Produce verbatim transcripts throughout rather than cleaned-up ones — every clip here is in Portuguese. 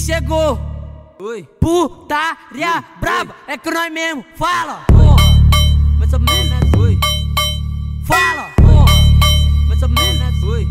chegou. Oi. Putaria braba, é que nós mesmo fala. Porra, mais ou menos. Oi. Fala. Porra, mais ou menos. Oi.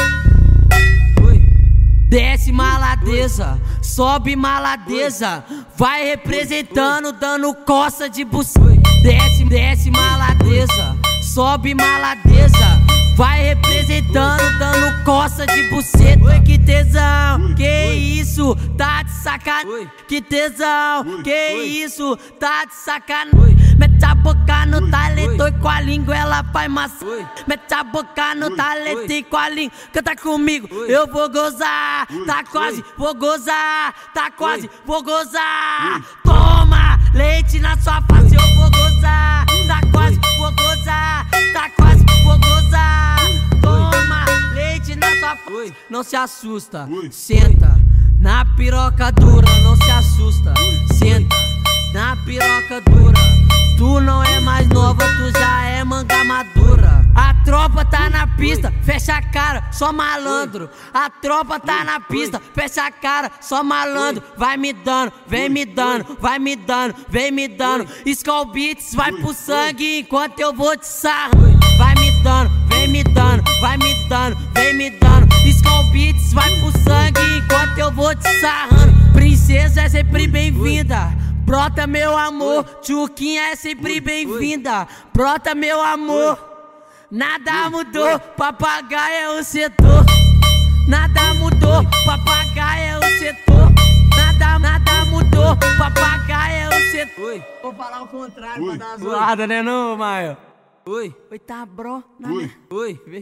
Oi. Desce maladeza, sobe maladeza, vai representando, dando coça de buceta. Desce, desce maladeza, sobe maladeza, vai representando, dando coça de buceta. Oi, que tesão, que isso, tá de sacanagem. Que tesão, que isso, tá de sacanagem. Mete a boca no talento e com a língua ela faz massa. Mete a boca no talento e com a língua canta comigo, eu vou gozar. Tá quase, vou gozar. Tá quase, vou gozar. Toma leite na sua face, eu vou gozar. Tá quase, vou gozar. Tá quase, vou gozar. Toma leite na sua face. Não se assusta, senta na piroca dura. Não se assusta, senta na piroca dura. Tu não é mais nova, tu já é manga madura. A tropa tá na pista, fecha a cara, só malandro. A tropa tá na pista, fecha a cara, só malandro. Vai me dando, vem me dando, vai me dando, vem me dando. Skull Beats vai pro sangue enquanto eu vou te sarrando. Vai me dando, vem me dando, vai me dando, vem me dando. Skull Beats vai pro sangue enquanto eu vou te sarrando. Princesa é sempre bem-vinda. Brota meu amor, Tchuquinha é sempre bem-vinda. Brota meu amor, nada mudou, papagaio é o setor. Nada mudou, papagaio é o setor. Nada, nada mudou, papagaio é o setor. Vou falar o contrário pra dar uma zoada, né não, Maio? Oi. Oi, tá bro? Oi. Oi. Vem.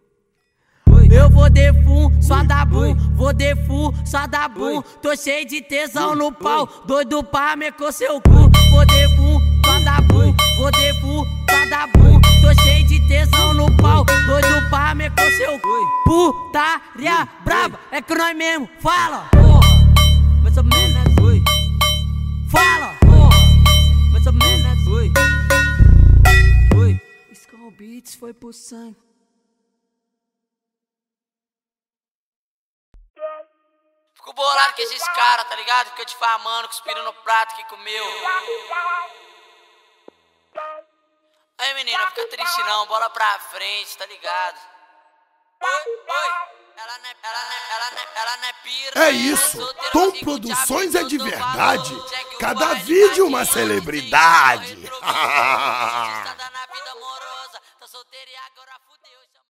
Eu vou de full, só dá boom, vou de full, só dá boom. Tô cheio de tesão no pau, doido pra meter seu cu. Vou de full, só dá boom, vou de full, só dá boom. Tô cheio de tesão no pau, doido pra meter seu cu. Putaria braba, é que nós mesmo fala. Porra, mais ou menos. Oi. Fala. Porra, mais ou menos. Oi. Oi. Skull Beats foi pro sangue. Fico bolado com esses caras, tá ligado? Fica difamando, cuspindo no prato que comeu. Aí menina, fica triste não, bola pra frente, tá ligado? Oi, oi. Ela não é, ela não é, ela não é, ela não é pira. É isso, Tom Produções é de verdade. Cada vídeo uma celebridade.